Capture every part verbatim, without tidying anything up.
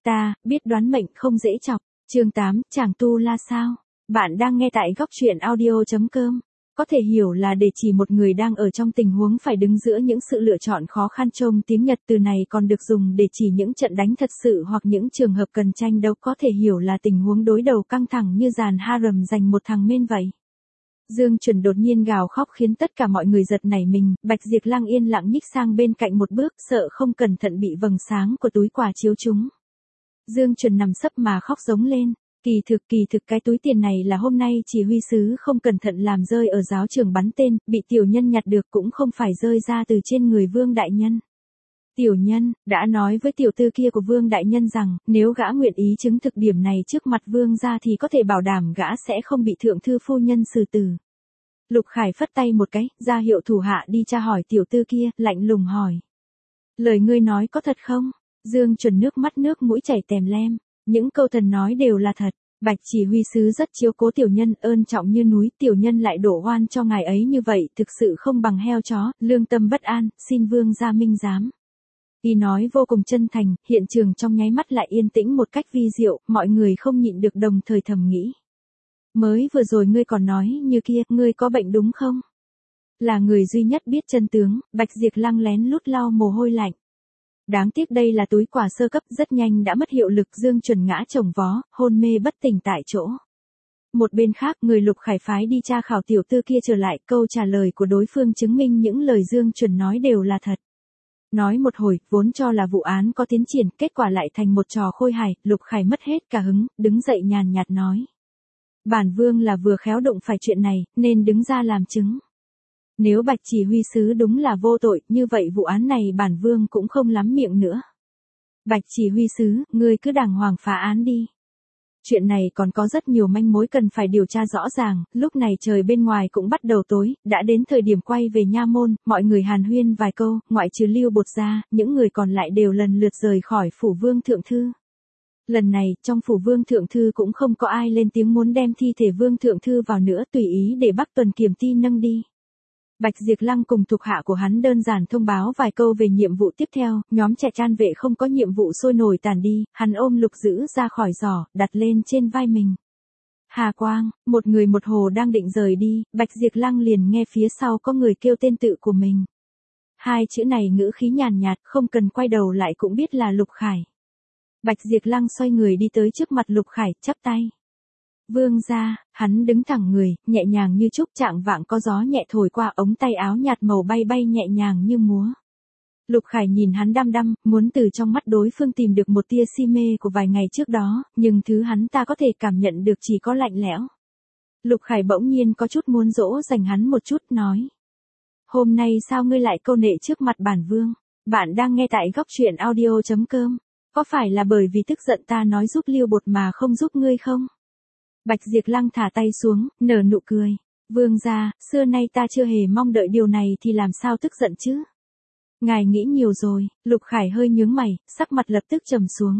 Ta, biết đoán mệnh không dễ chọc. Chương tám, chàng tu la sao? Bạn đang nghe tại góc truyện audio chấm com. Có thể hiểu là để chỉ một người đang ở trong tình huống phải đứng giữa những sự lựa chọn khó khăn. Trong tiếng Nhật từ này còn được dùng để chỉ những trận đánh thật sự hoặc những trường hợp cần tranh đấu, có thể hiểu là tình huống đối đầu căng thẳng như dàn harem giành một thằng men vậy. Dương Chuẩn đột nhiên gào khóc khiến tất cả mọi người giật nảy mình, Bạch Diệp Lăng yên lặng nhích sang bên cạnh một bước, sợ không cẩn thận bị vầng sáng của túi quà chiếu trúng. Dương Chuẩn nằm sấp mà khóc giống lên. Kỳ thực kỳ thực cái túi tiền này là hôm nay chỉ huy sứ không cẩn thận làm rơi ở giáo trường bắn tên, bị tiểu nhân nhặt được, cũng không phải rơi ra từ trên người Vương đại nhân. Tiểu nhân đã nói với tiểu tư kia của Vương đại nhân rằng, nếu gã nguyện ý chứng thực điểm này trước mặt Vương gia thì có thể bảo đảm gã sẽ không bị thượng thư phu nhân xử tử. Lục Khải phất tay một cái, ra hiệu thủ hạ đi tra hỏi tiểu tư kia, lạnh lùng hỏi. Lời ngươi nói có thật không? Dương Chuẩn nước mắt nước mũi chảy tèm lem. Những câu thần nói đều là thật. Bạch chỉ huy sứ rất chiếu cố tiểu nhân, ơn trọng như núi, tiểu nhân lại đổ oan cho ngài ấy như vậy, thực sự không bằng heo chó, lương tâm bất an, xin Vương gia minh giám. Y nói vô cùng chân thành, hiện trường trong nháy mắt lại yên tĩnh một cách vi diệu, mọi người không nhịn được đồng thời thầm nghĩ. Mới vừa rồi ngươi còn nói như kia, ngươi có bệnh đúng không? Là người duy nhất biết chân tướng, Bạch Diệp Lăng lén lút lau mồ hôi lạnh. Đáng tiếc đây là túi quà sơ cấp, rất nhanh đã mất hiệu lực. Dương Chuẩn ngã chồng vó, hôn mê bất tỉnh tại chỗ. Một bên khác, người Lục Khải phái đi tra khảo tiểu tư kia trở lại, câu trả lời của đối phương chứng minh những lời Dương Chuẩn nói đều là thật. Nói một hồi, vốn cho là vụ án có tiến triển, kết quả lại thành một trò khôi hài. Lục Khải mất hết cả hứng, đứng dậy nhàn nhạt nói. Bản Vương là vừa khéo đụng phải chuyện này, nên đứng ra làm chứng. Nếu Bạch chỉ huy sứ đúng là vô tội, như vậy vụ án này bản Vương cũng không lắm miệng nữa. Bạch chỉ huy sứ, ngươi cứ đàng hoàng phá án đi. Chuyện này còn có rất nhiều manh mối cần phải điều tra rõ ràng. Lúc này trời bên ngoài cũng bắt đầu tối, đã đến thời điểm quay về nha môn, mọi người hàn huyên vài câu, ngoại trừ Lưu Bột ra, những người còn lại đều lần lượt rời khỏi phủ Vương thượng thư. Lần này, trong phủ Vương thượng thư cũng không có ai lên tiếng muốn đem thi thể Vương thượng thư vào nữa, tùy ý để Bắc Tuần Kiểm Ti nâng đi. Bạch Diệp Lăng cùng thuộc hạ của hắn đơn giản thông báo vài câu về nhiệm vụ tiếp theo, nhóm trẻ Tran vệ không có nhiệm vụ sôi nổi tàn đi, hắn ôm Lục Dữ ra khỏi giỏ, đặt lên trên vai mình. Hà Quang, một người một hồ đang định rời đi, Bạch Diệp Lăng liền nghe phía sau có người kêu tên tự của mình. Hai chữ này ngữ khí nhàn nhạt, không cần quay đầu lại cũng biết là Lục Khải. Bạch Diệp Lăng xoay người đi tới trước mặt Lục Khải, chắp tay. Vương gia, hắn đứng thẳng người, nhẹ nhàng như trúc, trạng vạng có gió nhẹ thổi qua, ống tay áo nhạt màu bay bay nhẹ nhàng như múa. Lục Khải nhìn hắn đăm đăm, muốn từ trong mắt đối phương tìm được một tia si mê của vài ngày trước đó, nhưng thứ hắn ta có thể cảm nhận được chỉ có lạnh lẽo. Lục Khải bỗng nhiên có chút muốn dỗ dành hắn một chút, nói. Hôm nay sao ngươi lại câu nệ trước mặt bản Vương? Bạn đang nghe tại góc truyện audio chấm com. Có phải là bởi vì tức giận ta nói giúp Lưu Bột mà không giúp ngươi không? Bạch Diệp Lăng thả tay xuống, nở nụ cười. Vương gia, xưa nay ta chưa hề mong đợi điều này thì làm sao tức giận chứ? Ngài nghĩ nhiều rồi. Lục Khải hơi nhướng mày, sắc mặt lập tức trầm xuống.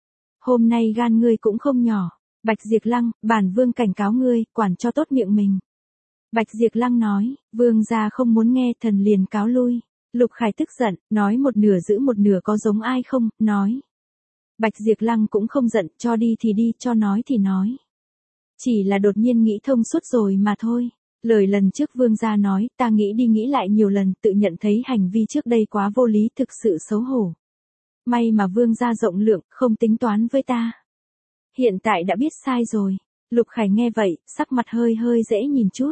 Hôm nay gan ngươi cũng không nhỏ. Bạch Diệp Lăng, bản Vương cảnh cáo ngươi, quản cho tốt miệng mình. Bạch Diệp Lăng nói, Vương gia không muốn nghe, thần liền cáo lui. Lục Khải tức giận, nói một nửa giữ một nửa có giống ai không, nói. Bạch Diệp Lăng cũng không giận, cho đi thì đi, cho nói thì nói. Chỉ là đột nhiên nghĩ thông suốt rồi mà thôi. Lời lần trước Vương gia nói, ta nghĩ đi nghĩ lại nhiều lần, tự nhận thấy hành vi trước đây quá vô lý, thực sự xấu hổ. May mà Vương gia rộng lượng, không tính toán với ta. Hiện tại đã biết sai rồi. Lục Khải nghe vậy, sắc mặt hơi hơi dễ nhìn chút.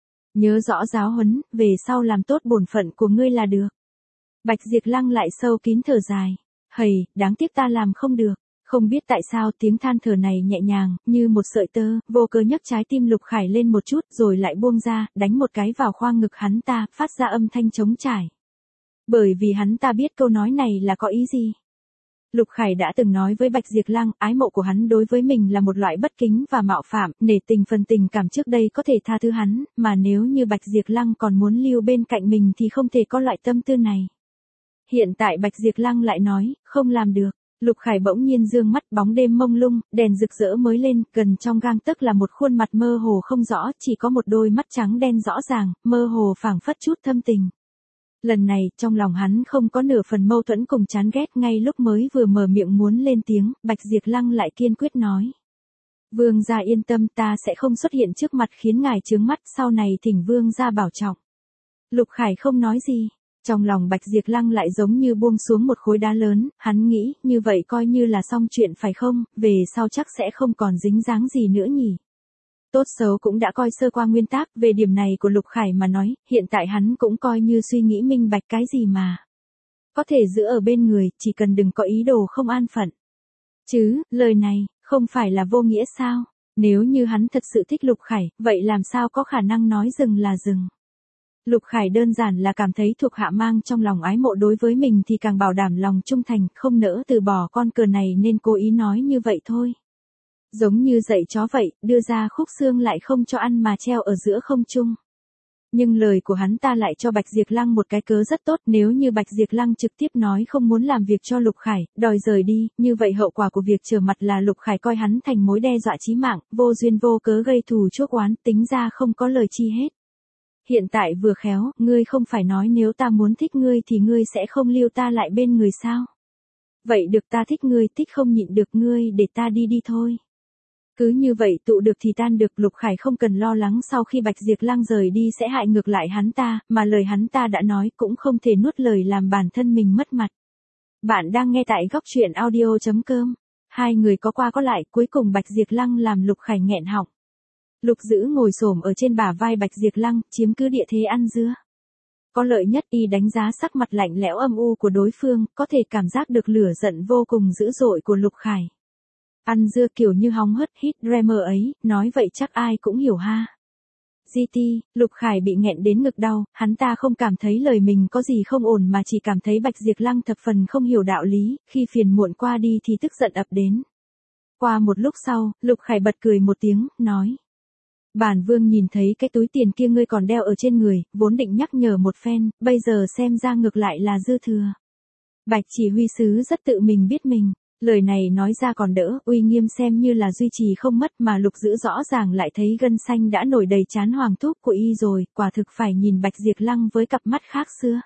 Nhớ rõ giáo huấn, về sau làm tốt bổn phận của ngươi là được. Bạch Diệp Lăng lại sâu kín thở dài. Hầy, đáng tiếc ta làm không được. Không biết tại sao tiếng than thở này nhẹ nhàng, như một sợi tơ, vô cớ nhấc trái tim Lục Khải lên một chút, rồi lại buông ra, đánh một cái vào khoang ngực hắn ta, phát ra âm thanh trống trải. Bởi vì hắn ta biết câu nói này là có ý gì. Lục Khải đã từng nói với Bạch Diệp Lăng, ái mộ của hắn đối với mình là một loại bất kính và mạo phạm, nể tình phần tình cảm trước đây có thể tha thứ hắn, mà nếu như Bạch Diệp Lăng còn muốn lưu bên cạnh mình thì không thể có loại tâm tư này. Hiện tại Bạch Diệp Lăng lại nói, không làm được. Lục Khải bỗng nhiên dương mắt, bóng đêm mông lung, đèn rực rỡ mới lên, gần trong gang tấc là một khuôn mặt mơ hồ không rõ, chỉ có một đôi mắt trắng đen rõ ràng, mơ hồ phảng phất chút thâm tình. Lần này, trong lòng hắn không có nửa phần mâu thuẫn cùng chán ghét, ngay lúc mới vừa mở miệng muốn lên tiếng, Bạch Diệp Lăng lại kiên quyết nói. Vương gia yên tâm, ta sẽ không xuất hiện trước mặt khiến ngài chướng mắt, sau này thỉnh vương gia bảo trọng. Lục Khải không nói gì. Trong lòng Bạch Diệp Lăng lại giống như buông xuống một khối đá lớn, hắn nghĩ, như vậy coi như là xong chuyện phải không, về sau chắc sẽ không còn dính dáng gì nữa nhỉ. Tốt xấu cũng đã coi sơ qua nguyên tắc, về điểm này của Lục Khải mà nói, hiện tại hắn cũng coi như suy nghĩ minh bạch cái gì mà. Có thể giữ ở bên người, chỉ cần đừng có ý đồ không an phận. Chứ, lời này, không phải là vô nghĩa sao? Nếu như hắn thật sự thích Lục Khải, vậy làm sao có khả năng nói dừng là dừng? Lục Khải đơn giản là cảm thấy thuộc hạ mang trong lòng ái mộ đối với mình thì càng bảo đảm lòng trung thành, không nỡ từ bỏ con cờ này nên cố ý nói như vậy thôi. Giống như dạy chó vậy, đưa ra khúc xương lại không cho ăn mà treo ở giữa không trung. Nhưng lời của hắn ta lại cho Bạch Diệp Lăng một cái cớ rất tốt, nếu như Bạch Diệp Lăng trực tiếp nói không muốn làm việc cho Lục Khải, đòi rời đi, như vậy hậu quả của việc trở mặt là Lục Khải coi hắn thành mối đe dọa chí mạng, vô duyên vô cớ gây thù chuốc oán, tính ra không có lời chi hết. Hiện tại vừa khéo, ngươi không phải nói nếu ta muốn thích ngươi thì ngươi sẽ không lưu ta lại bên người sao? Vậy được, ta thích ngươi, thích không nhịn được ngươi, để ta đi đi thôi. Cứ như vậy tụ được thì tan được, Lục Khải không cần lo lắng sau khi Bạch Diệp Lăng rời đi sẽ hại ngược lại hắn ta, mà lời hắn ta đã nói cũng không thể nuốt lời làm bản thân mình mất mặt. Bạn đang nghe tại góc truyện audio chấm com. Hai người có qua có lại, cuối cùng Bạch Diệp Lăng làm Lục Khải nghẹn họng. Lục Dữ ngồi xổm ở trên bả vai Bạch Diệp Lăng, chiếm cứ địa thế ăn dưa. Có lợi nhất y đánh giá sắc mặt lạnh lẽo âm u của đối phương, có thể cảm giác được lửa giận vô cùng dữ dội của Lục Khải. Ăn dưa kiểu như hóng hớt hít dreamer ấy, nói vậy chắc ai cũng hiểu ha. giê tê, Lục Khải bị nghẹn đến ngực đau, hắn ta không cảm thấy lời mình có gì không ổn mà chỉ cảm thấy Bạch Diệp Lăng thập phần không hiểu đạo lý, khi phiền muộn qua đi thì tức giận ập đến. Qua một lúc sau, Lục Khải bật cười một tiếng, nói. Bản vương nhìn thấy cái túi tiền kia ngươi còn đeo ở trên người, vốn định nhắc nhở một phen, bây giờ xem ra ngược lại là dư thừa. Bạch chỉ huy sứ rất tự mình biết mình. Lời này nói ra còn đỡ, uy nghiêm xem như là duy trì không mất mà Lục Dữ rõ ràng lại thấy gân xanh đã nổi đầy trán hoàng thúc của y rồi, quả thực phải nhìn Bạch Diệp Lăng với cặp mắt khác xưa.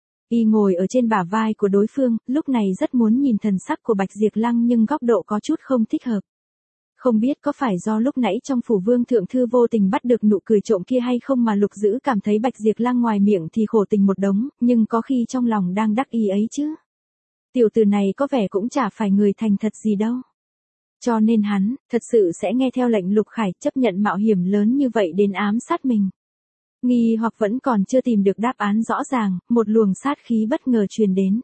Y ngồi ở trên bả vai của đối phương, lúc này rất muốn nhìn thần sắc của Bạch Diệp Lăng nhưng góc độ có chút không thích hợp. Không biết có phải do lúc nãy trong phủ vương thượng thư vô tình bắt được nụ cười trộm kia hay không mà Lục Dữ cảm thấy Bạch Diệp Lăng ngoài miệng thì khổ tình một đống, nhưng có khi trong lòng đang đắc ý ấy chứ. Tiểu tử này có vẻ cũng chả phải người thành thật gì đâu. Cho nên hắn, thật sự sẽ nghe theo lệnh Lục Khải chấp nhận mạo hiểm lớn như vậy đến ám sát mình. Nghi hoặc vẫn còn chưa tìm được đáp án rõ ràng, một luồng sát khí bất ngờ truyền đến.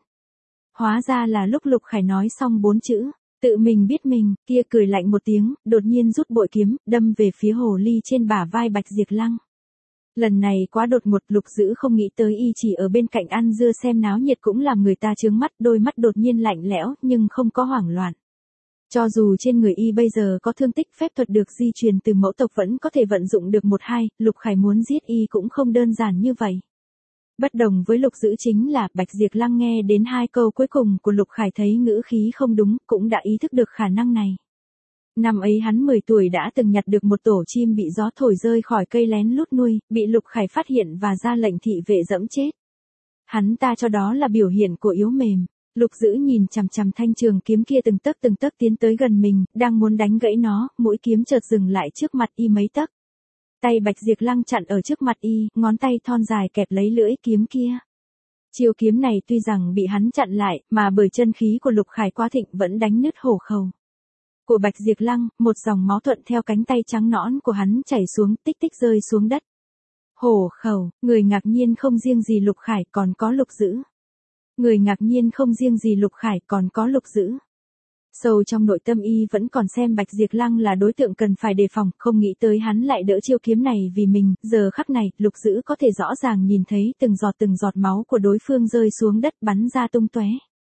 Hóa ra là lúc Lục Khải nói xong bốn chữ, tự mình biết mình, kia cười lạnh một tiếng, đột nhiên rút bội kiếm, đâm về phía hồ ly trên bả vai Bạch Diệp Lăng. Lần này quá đột ngột, Lục Dữ không nghĩ tới y chỉ ở bên cạnh ăn dưa xem náo nhiệt cũng làm người ta chướng mắt, đôi mắt đột nhiên lạnh lẽo nhưng không có hoảng loạn. Cho dù trên người y bây giờ có thương tích, phép thuật được di truyền từ mẫu tộc vẫn có thể vận dụng được một hai, Lục Khải muốn giết y cũng không đơn giản như vậy. Bất đồng với Lục Dữ chính là Bạch Diệp Lăng nghe đến hai câu cuối cùng của Lục Khải thấy ngữ khí không đúng, cũng đã ý thức được khả năng này. Năm ấy hắn mười tuổi đã từng nhặt được một tổ chim bị gió thổi rơi khỏi cây lén lút nuôi, bị Lục Khải phát hiện và ra lệnh thị vệ dẫm chết. Hắn ta cho đó là biểu hiện của yếu mềm. Lục Dữ nhìn chằm chằm thanh trường kiếm kia từng tấc từng tấc tiến tới gần mình, đang muốn đánh gãy nó, mũi kiếm chợt dừng lại trước mặt y mấy tấc. Tay Bạch Diệp Lăng chặn ở trước mặt y, ngón tay thon dài kẹp lấy lưỡi kiếm kia. Chiêu kiếm này tuy rằng bị hắn chặn lại, mà bởi chân khí của Lục Khải quá thịnh vẫn đánh nứt hổ khẩu của Bạch Diệp Lăng, một dòng máu thuận theo cánh tay trắng nõn của hắn chảy xuống, tích tích rơi xuống đất. Hổ khẩu, người ngạc nhiên không riêng gì Lục Khải còn có Lục Dữ. Người ngạc nhiên không riêng gì Lục Khải còn có Lục Dữ. Sâu trong nội tâm y vẫn còn xem Bạch Diệp Lăng là đối tượng cần phải đề phòng, không nghĩ tới hắn lại đỡ chiêu kiếm này vì mình, giờ khắc này, Lục Dữ có thể rõ ràng nhìn thấy từng giọt từng giọt máu của đối phương rơi xuống đất bắn ra tung tóe.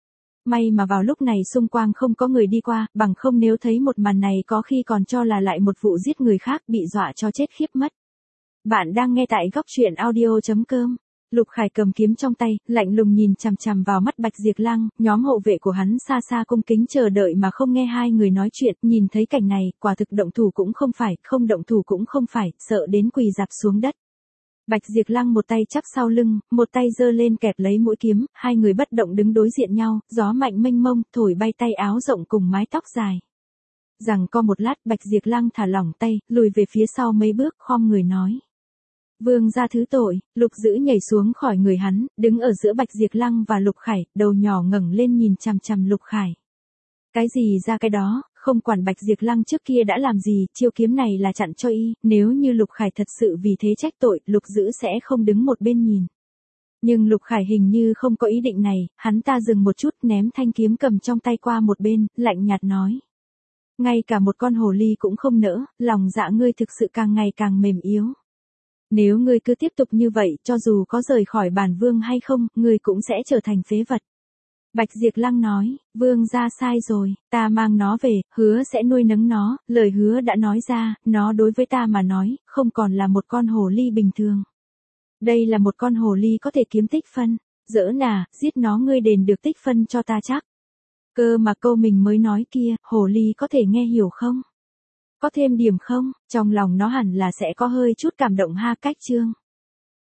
May mà vào lúc này xung quanh không có người đi qua, bằng không nếu thấy một màn này có khi còn cho là lại một vụ giết người khác bị dọa cho chết khiếp mất. Bạn đang nghe tại góc truyện audio chấm com. Lục Khải cầm kiếm trong tay, lạnh lùng nhìn chằm chằm vào mắt Bạch Diệp Lăng, nhóm hộ vệ của hắn xa xa cung kính chờ đợi mà không nghe hai người nói chuyện, nhìn thấy cảnh này, quả thực động thủ cũng không phải, không động thủ cũng không phải, sợ đến quỳ dạp xuống đất. Bạch Diệp Lăng một tay chắp sau lưng, một tay giơ lên kẹp lấy mũi kiếm, hai người bất động đứng đối diện nhau, gió mạnh mênh mông, thổi bay tay áo rộng cùng mái tóc dài. Rằng co một lát, Bạch Diệp Lăng thả lỏng tay, lùi về phía sau mấy bước, khom người nói. Vương gia thứ tội. Lục Dữ nhảy xuống khỏi người hắn, đứng ở giữa Bạch Diệp Lăng và Lục Khải, đầu nhỏ ngẩng lên nhìn chằm chằm Lục Khải. Cái gì ra cái đó, không quản Bạch Diệp Lăng trước kia đã làm gì, chiêu kiếm này là chặn cho y, nếu như Lục Khải thật sự vì thế trách tội, Lục Dữ sẽ không đứng một bên nhìn. Nhưng Lục Khải hình như không có ý định này, hắn ta dừng một chút, ném thanh kiếm cầm trong tay qua một bên, lạnh nhạt nói. Ngay cả một con hồ ly cũng không nỡ, lòng dạ ngươi thực sự càng ngày càng mềm yếu. Nếu ngươi cứ tiếp tục như vậy, cho dù có rời khỏi bản vương hay không, ngươi cũng sẽ trở thành phế vật. Bạch Diệp Lăng nói, vương gia sai rồi, ta mang nó về, hứa sẽ nuôi nấng nó, lời hứa đã nói ra, nó đối với ta mà nói, không còn là một con hồ ly bình thường. Đây là một con hồ ly có thể kiếm tích phân, dỡ nà, giết nó ngươi đền được tích phân cho ta chắc. Cơ mà câu mình mới nói kia, hồ ly có thể nghe hiểu không? Có thêm điểm không? Trong lòng nó hẳn là sẽ có hơi chút cảm động ha cách chương.